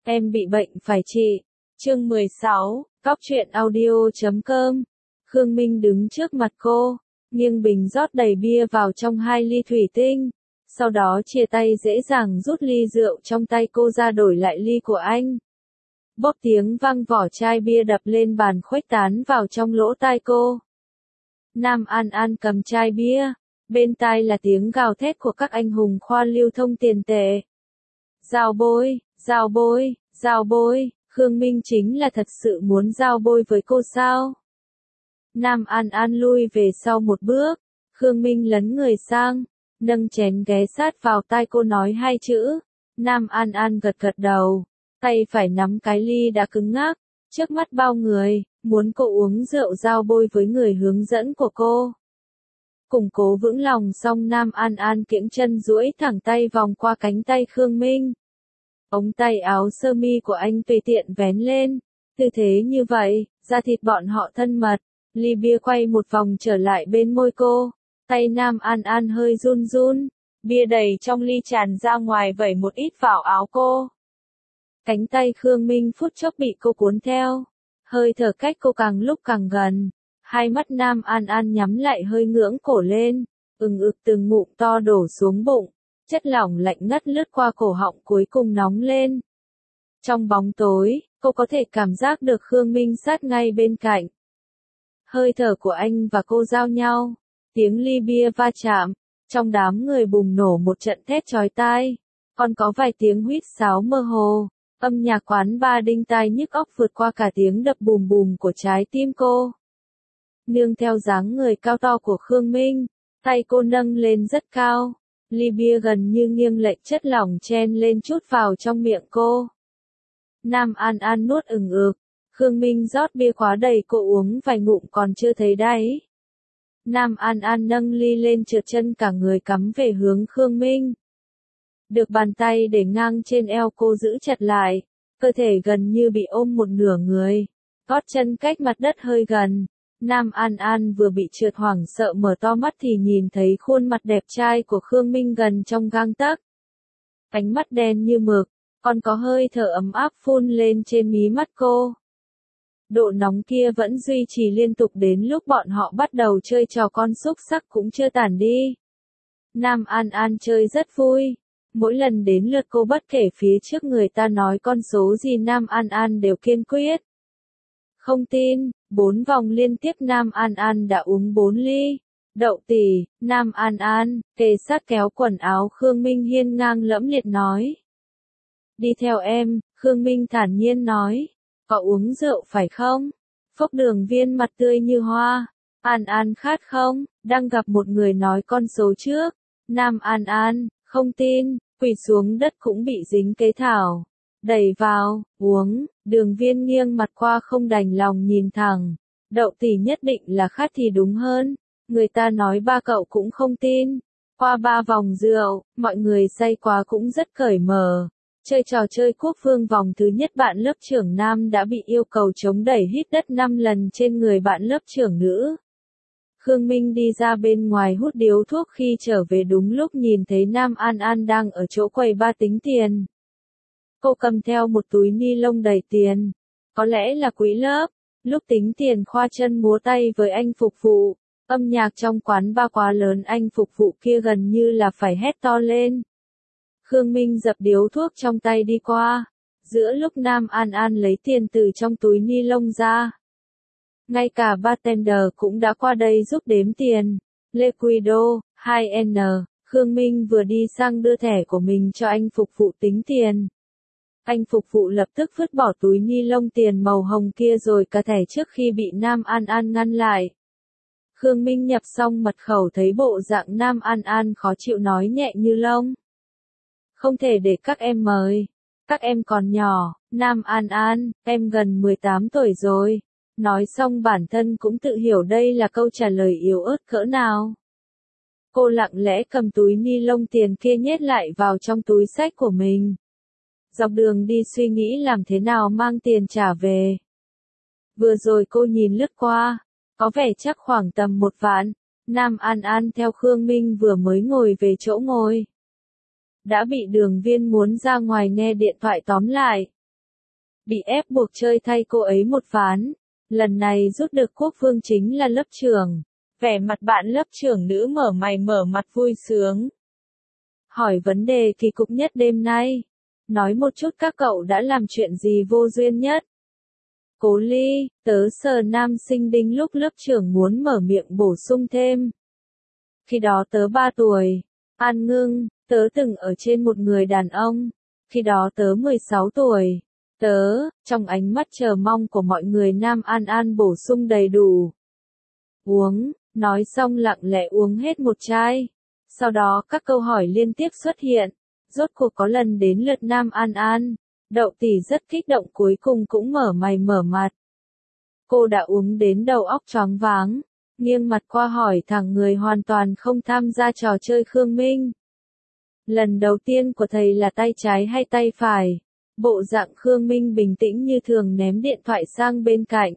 Em bị bệnh phải trị. Chương 16, Cóc truyện audio.com. Khương Minh đứng trước mặt cô, nghiêng bình rót đầy bia vào trong 2 ly thủy tinh, sau đó chia tay dễ dàng rút ly rượu trong tay cô ra đổi lại ly của anh. Bóp tiếng vang vỏ chai bia đập lên bàn khuếch tán vào trong lỗ tai cô. Nam An An cầm chai bia, bên tai là tiếng gào thét của các anh hùng khoa lưu thông tiền tệ. Giao bôi, giao bôi, giao bôi, Khương Minh chính là thật sự muốn giao bôi với cô sao? Nam An An lui về sau một bước, Khương Minh lấn người sang, nâng chén ghé sát vào tai cô nói 2 chữ. Nam An An gật gật đầu, tay phải nắm cái ly đã cứng ngắc, trước mắt bao người, muốn cô uống rượu giao bôi với người hướng dẫn của cô. Củng cố vững lòng xong Nam An An kiễng chân duỗi thẳng tay vòng qua cánh tay Khương Minh. Ống tay áo sơ mi của anh tùy tiện vén lên, tư thế như vậy, da thịt bọn họ thân mật, ly bia quay một vòng trở lại bên môi cô, tay Nam An An hơi run run, bia đầy trong ly tràn ra ngoài vẩy một ít vào áo cô. Cánh tay Khương Minh phút chốc bị cô cuốn theo, hơi thở cách cô càng lúc càng gần, hai mắt Nam An An nhắm lại hơi ngưỡng cổ lên, ực từng ngụm to đổ xuống bụng. Chất lỏng lạnh ngắt lướt qua cổ họng cuối cùng nóng lên. Trong bóng tối, cô có thể cảm giác được Khương Minh sát ngay bên cạnh. Hơi thở của anh và cô giao nhau, tiếng ly bia va chạm, trong đám người bùng nổ một trận thét chói tai, còn có vài tiếng huýt sáo mơ hồ, âm nhạc quán bar đinh tai nhức óc vượt qua cả tiếng đập bùm bùm của trái tim cô. Nương theo dáng người cao to của Khương Minh, tay cô nâng lên rất cao. Ly bia gần như nghiêng lệch chất lỏng chen lên chút vào trong miệng cô. Nam An An nuốt ực, Khương Minh rót bia khóa đầy cô uống vài ngụm còn chưa thấy đáy. Nam An An nâng ly lên trượt chân cả người cắm về hướng Khương Minh. Được bàn tay để ngang trên eo cô giữ chặt lại, cơ thể gần như bị ôm một nửa người, gót chân cách mặt đất hơi gần. Nam An An vừa bị trượt hoảng sợ mở to mắt thì nhìn thấy khuôn mặt đẹp trai của Khương Minh gần trong gang tấc. Ánh mắt đen như mực, còn có hơi thở ấm áp phun lên trên mí mắt cô. Độ nóng kia vẫn duy trì liên tục đến lúc bọn họ bắt đầu chơi trò con xúc xắc cũng chưa tản đi. Nam An An chơi rất vui. Mỗi lần đến lượt cô bất kể phía trước người ta nói con số gì Nam An An đều kiên quyết. Không tin, 4 vòng liên tiếp Nam An An đã uống 4 ly. Đậu tỷ, Nam An An, kề sát kéo quần áo Khương Minh hiên ngang lẫm liệt nói. Đi theo em, Khương Minh thản nhiên nói. Có uống rượu phải không? Phốc Đường Viên mặt tươi như hoa. An An khát không? Đang gặp một người nói con số trước. Nam An An, không tin, quỳ xuống đất cũng bị dính cây thảo. Đẩy vào, uống, Đường Viên nghiêng mặt qua không đành lòng nhìn thẳng. Đậu tỷ nhất định là khát thì đúng hơn. Người ta nói ba cậu cũng không tin. Qua 3 vòng rượu, mọi người say quá cũng rất cởi mở. Chơi trò chơi quốc vương vòng thứ nhất bạn lớp trưởng nam đã bị yêu cầu chống đẩy hít đất 5 lần trên người bạn lớp trưởng nữ. Khương Minh đi ra bên ngoài hút điếu thuốc khi trở về đúng lúc nhìn thấy Nam An An đang ở chỗ quầy ba tính tiền. Cô cầm theo một túi ni lông đầy tiền. Có lẽ là quỹ lớp. Lúc tính tiền khoa chân múa tay với anh phục vụ. Âm nhạc trong quán ba quá lớn anh phục vụ kia gần như là phải hét to lên. Khương Minh dập điếu thuốc trong tay đi qua. Giữa lúc Nam An An lấy tiền từ trong túi ni lông ra. Ngay cả bartender cũng đã qua đây giúp đếm tiền. Liquido, 2N, Khương Minh vừa đi sang đưa thẻ của mình cho anh phục vụ tính tiền. Anh phục vụ lập tức vứt bỏ túi ni lông tiền màu hồng kia rồi cả thẻ trước khi bị Nam An An ngăn lại. Khương Minh nhập xong mật khẩu thấy bộ dạng Nam An An khó chịu nói nhẹ như lông. Không thể để các em mời. Các em còn nhỏ, Nam An An, em gần 18 tuổi rồi. Nói xong bản thân cũng tự hiểu đây là câu trả lời yếu ớt cỡ nào. Cô lặng lẽ cầm túi ni lông tiền kia nhét lại vào trong túi xách của mình. Dọc đường đi suy nghĩ làm thế nào mang tiền trả về. Vừa rồi cô nhìn lướt qua, có vẻ chắc khoảng tầm 1 vạn. Nam An An theo Khương Minh vừa mới ngồi về chỗ ngồi. Đã bị Đường Viên muốn ra ngoài nghe điện thoại tóm lại. bị ép buộc chơi thay cô ấy một ván. Lần này rút được quốc vương chính là lớp trưởng. Vẻ mặt bạn lớp trưởng nữ mở mày mở mặt vui sướng. Hỏi vấn đề kỳ cục nhất đêm nay. Nói một chút các cậu đã làm chuyện gì vô duyên nhất. Cố Ly, tớ sờ nam sinh đinh lúc lớp trưởng muốn mở miệng bổ sung thêm. Khi đó tớ 3 tuổi. An Ngưng, tớ từng ở trên một người đàn ông. Khi đó tớ 16 tuổi. Tớ, trong ánh mắt chờ mong của mọi người Nam An An bổ sung đầy đủ. Uống, nói xong lặng lẽ uống hết một chai. Sau đó các câu hỏi liên tiếp xuất hiện. Rốt cuộc có lần đến lượt Nam An An. Đậu tỷ rất kích động cuối cùng cũng mở mày mở mặt. Cô đã uống đến đầu óc choáng váng. Nghiêng mặt qua hỏi thẳng người hoàn toàn không tham gia trò chơi Khương Minh. Lần đầu tiên của thầy là tay trái hay tay phải? Bộ dạng Khương Minh bình tĩnh như thường ném điện thoại sang bên cạnh.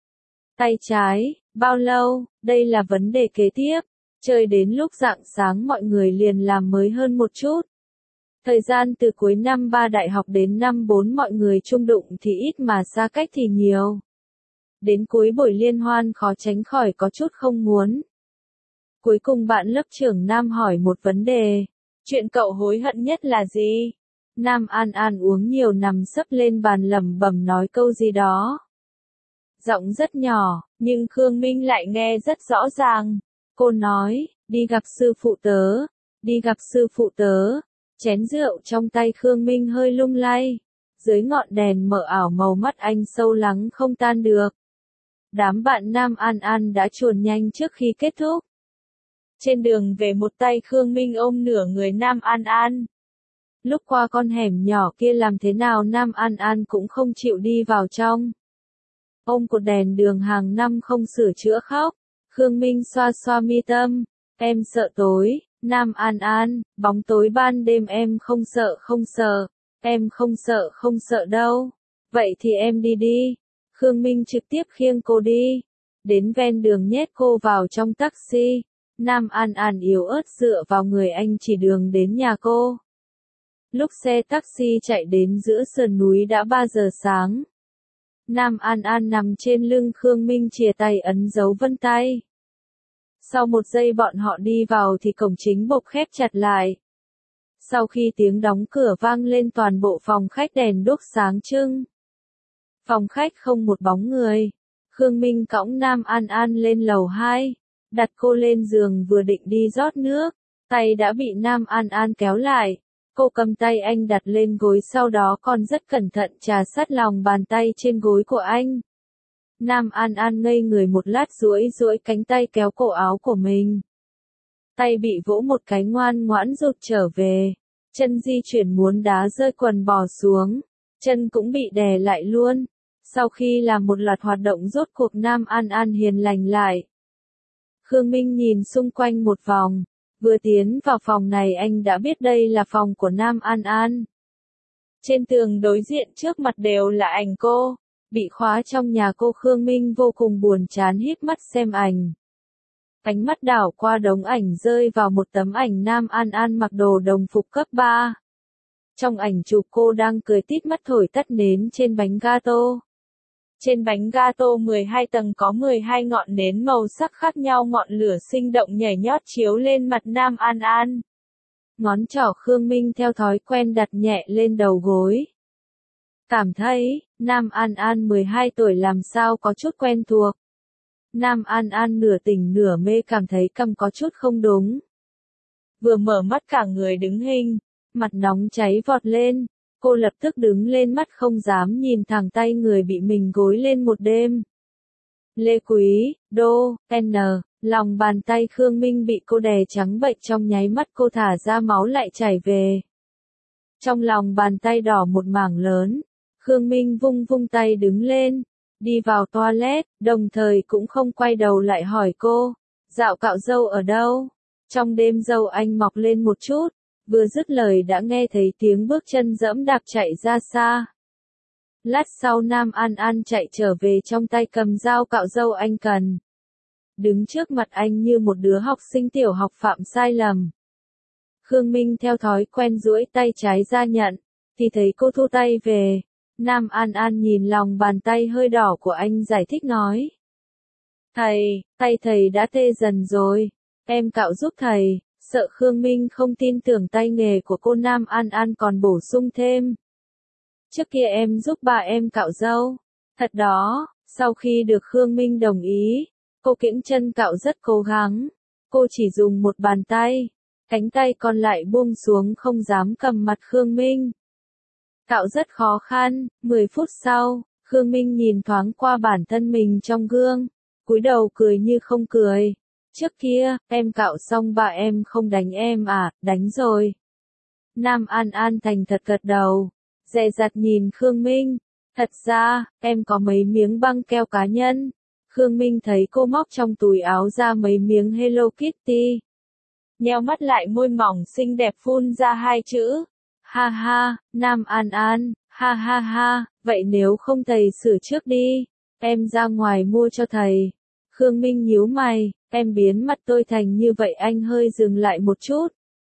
Tay trái, bao lâu? Đây là vấn đề kế tiếp. Chơi đến lúc rạng sáng mọi người liền làm mới hơn một chút. Thời gian từ cuối năm 3 đại học đến năm 4 mọi người chung đụng thì ít mà xa cách thì nhiều. Đến cuối buổi liên hoan khó tránh khỏi có chút không muốn. Cuối cùng bạn lớp trưởng Nam hỏi một vấn đề. Chuyện cậu hối hận nhất là gì? Nam An An uống nhiều nằm sấp lên bàn lẩm bẩm nói câu gì đó. Giọng rất nhỏ, nhưng Khương Minh lại nghe rất rõ ràng. Cô nói, đi gặp sư phụ tớ, đi gặp sư phụ tớ. Chén rượu trong tay Khương Minh hơi lung lay. Dưới ngọn đèn mờ ảo màu mắt anh sâu lắng không tan được. Đám bạn Nam An An đã chuồn nhanh trước khi kết thúc. Trên đường về một tay Khương Minh ôm nửa người Nam An An. Lúc qua con hẻm nhỏ kia làm thế nào Nam An An cũng không chịu đi vào trong. Ôm cột đèn đường hàng năm không sửa chữa khóc. Khương Minh xoa xoa mi tâm. Em sợ tối. Nam An An, bóng tối ban đêm em không sợ không sợ. Em không sợ đâu. Vậy thì em đi đi. Khương Minh trực tiếp khiêng cô đi. Đến ven đường nhét cô vào trong taxi. Nam An An yếu ớt dựa vào người anh chỉ đường đến nhà cô. Lúc xe taxi chạy đến giữa sườn núi đã 3 giờ sáng. Nam An An nằm trên lưng Khương Minh chìa tay ấn dấu vân tay. Sau một giây bọn họ đi vào thì cổng chính bộc khép chặt lại. Sau khi tiếng đóng cửa vang lên toàn bộ phòng khách đèn đuốc sáng trưng. Phòng khách không một bóng người. Khương Minh cõng Nam An An lên lầu 2. Đặt cô lên giường vừa định đi rót nước. Tay đã bị Nam An An kéo lại. Cô cầm tay anh đặt lên gối sau đó còn rất cẩn thận trà sát lòng bàn tay trên gối của anh. Nam An An ngây người một lát duỗi cánh tay kéo cổ áo của mình. Tay bị vỗ một cái ngoan ngoãn rụt trở về. Chân di chuyển muốn đá rơi quần bò xuống. Chân cũng bị đè lại luôn. Sau khi làm một loạt hoạt động rốt cuộc Nam An An hiền lành lại. Khương Minh nhìn xung quanh một vòng. Vừa tiến vào phòng này anh đã biết đây là phòng của Nam An An. Trên tường đối diện trước mặt đều là ảnh cô. Bị khóa trong nhà cô Khương Minh vô cùng buồn chán híp mắt xem ảnh. Ánh mắt đảo qua đống ảnh rơi vào một tấm ảnh Nam An An mặc đồ đồng phục cấp 3. Trong ảnh chụp cô đang cười tít mắt thổi tắt nến trên bánh gato. Trên bánh gato 12 tầng có 12 ngọn nến màu sắc khác nhau ngọn lửa sinh động nhảy nhót chiếu lên mặt Nam An An. Ngón trỏ Khương Minh theo thói quen đặt nhẹ lên đầu gối. Cảm thấy, Nam An An 12 tuổi làm sao có chút quen thuộc. Nam An An nửa tỉnh nửa mê cảm thấy cằm có chút không đúng. Vừa mở mắt cả người đứng hình, mặt nóng cháy vọt lên. Cô lập tức đứng lên mắt không dám nhìn thẳng tay người bị mình gối lên một đêm. Lê Quý, Đô, N, lòng bàn tay Khương Minh bị cô đè trắng bệch trong nháy mắt cô thả ra máu lại chảy về. Trong lòng bàn tay đỏ một mảng lớn, Khương Minh vung vung tay đứng lên, đi vào toilet, đồng thời cũng không quay đầu lại hỏi cô, dạo cạo râu ở đâu? Trong đêm râu anh mọc lên một chút. Vừa dứt lời đã nghe thấy tiếng bước chân dẫm đạp chạy ra xa. Lát sau Nam An An chạy trở về trong tay cầm dao cạo râu anh cần. Đứng trước mặt anh như một đứa học sinh tiểu học phạm sai lầm. Khương Minh theo thói quen duỗi tay trái ra nhận, thì thấy cô thu tay về. Nam An An nhìn lòng bàn tay hơi đỏ của anh giải thích nói. Thầy, tay thầy đã tê dần rồi. Em cạo giúp thầy. Sợ Khương Minh không tin tưởng tay nghề của cô, Nam An An còn bổ sung thêm. Trước kia em giúp bà em cạo râu. Thật đó, sau khi được Khương Minh đồng ý, cô kiễng chân cạo rất cố gắng. Cô chỉ dùng một bàn tay, cánh tay còn lại buông xuống không dám cầm mặt Khương Minh. Cạo rất khó khăn. 10 phút sau, Khương Minh nhìn thoáng qua bản thân mình trong gương, cúi đầu cười như không cười. Trước kia, em cạo xong bà em không đánh em à? Đánh rồi. Nam An An thành thật gật đầu, dè dặt nhìn Khương Minh. Thật ra, em có mấy miếng băng keo cá nhân. Khương Minh thấy cô móc trong túi áo ra mấy miếng Hello Kitty. Nheo mắt lại, môi mỏng xinh đẹp phun ra hai chữ. Ha ha. Nam An An, ha ha ha, vậy nếu không thầy sửa trước đi, em ra ngoài mua cho thầy. Khương Minh nhíu mày, em biến mặt tôi thành như vậy. Anh hơi dừng lại một chút.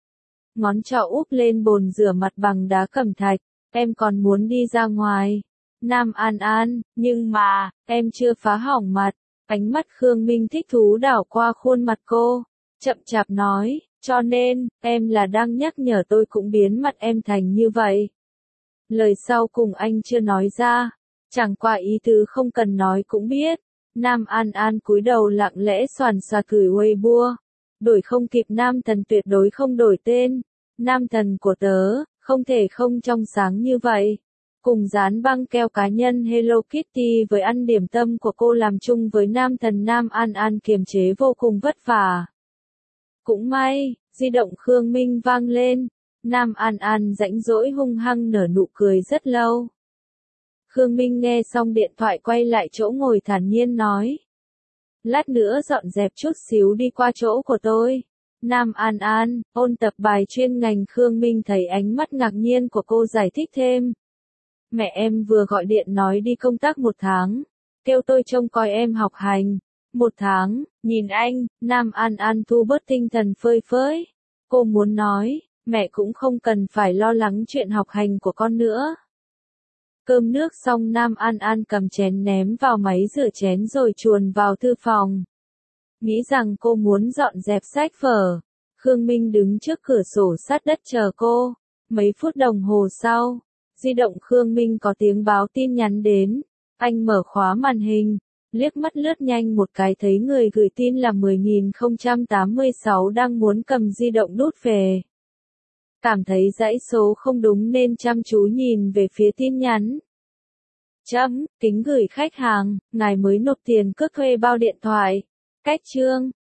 Ngón trỏ úp lên bồn rửa mặt bằng đá cẩm thạch, em còn muốn đi ra ngoài. Nam An An, nhưng mà, em chưa phá hỏng mặt. Ánh mắt Khương Minh thích thú đảo qua khuôn mặt cô, chậm chạp nói, cho nên, em là đang nhắc nhở tôi cũng biến mặt em thành như vậy. Lời sau cùng anh chưa nói ra, chẳng qua ý tứ không cần nói cũng biết. Nam An An cúi đầu lặng lẽ xoàn xoạc gửi Weibo. Đổi không kịp nam thần, tuyệt đối không đổi tên. Nam thần của tớ, không thể không trong sáng như vậy. Cùng dán băng keo cá nhân Hello Kitty với ăn điểm tâm của cô làm chung với nam thần, Nam An An kiềm chế vô cùng vất vả. Cũng may, di động Khương Minh vang lên. Nam An An rãnh rỗi hung hăng nở nụ cười rất lâu. Khương Minh nghe xong điện thoại quay lại chỗ ngồi thản nhiên nói. Lát nữa dọn dẹp chút xíu đi qua chỗ của tôi. Nam An An, ôn tập bài chuyên ngành. Khương Minh thấy ánh mắt ngạc nhiên của cô giải thích thêm. Mẹ em vừa gọi điện nói đi công tác 1 tháng. Kêu tôi trông coi em học hành. 1 tháng, nhìn anh, Nam An An thu bớt tinh thần phơi phới. Cô muốn nói, mẹ cũng không cần phải lo lắng chuyện học hành của con nữa. Cơm nước xong, Nam An An cầm chén ném vào máy rửa chén rồi chuồn vào thư phòng. Nghĩ rằng cô muốn dọn dẹp sách vở. Khương Minh đứng trước cửa sổ sát đất chờ cô. Mấy phút đồng hồ sau, di động Khương Minh có tiếng báo tin nhắn đến. Anh mở khóa màn hình, liếc mắt lướt nhanh một cái thấy người gửi tin là 10.086 đang muốn cầm di động đút về. Cảm thấy dãy số không đúng nên chăm chú nhìn về phía tin nhắn. Kính gửi khách hàng, ngài mới nộp tiền cước thuê bao điện thoại. Cách chương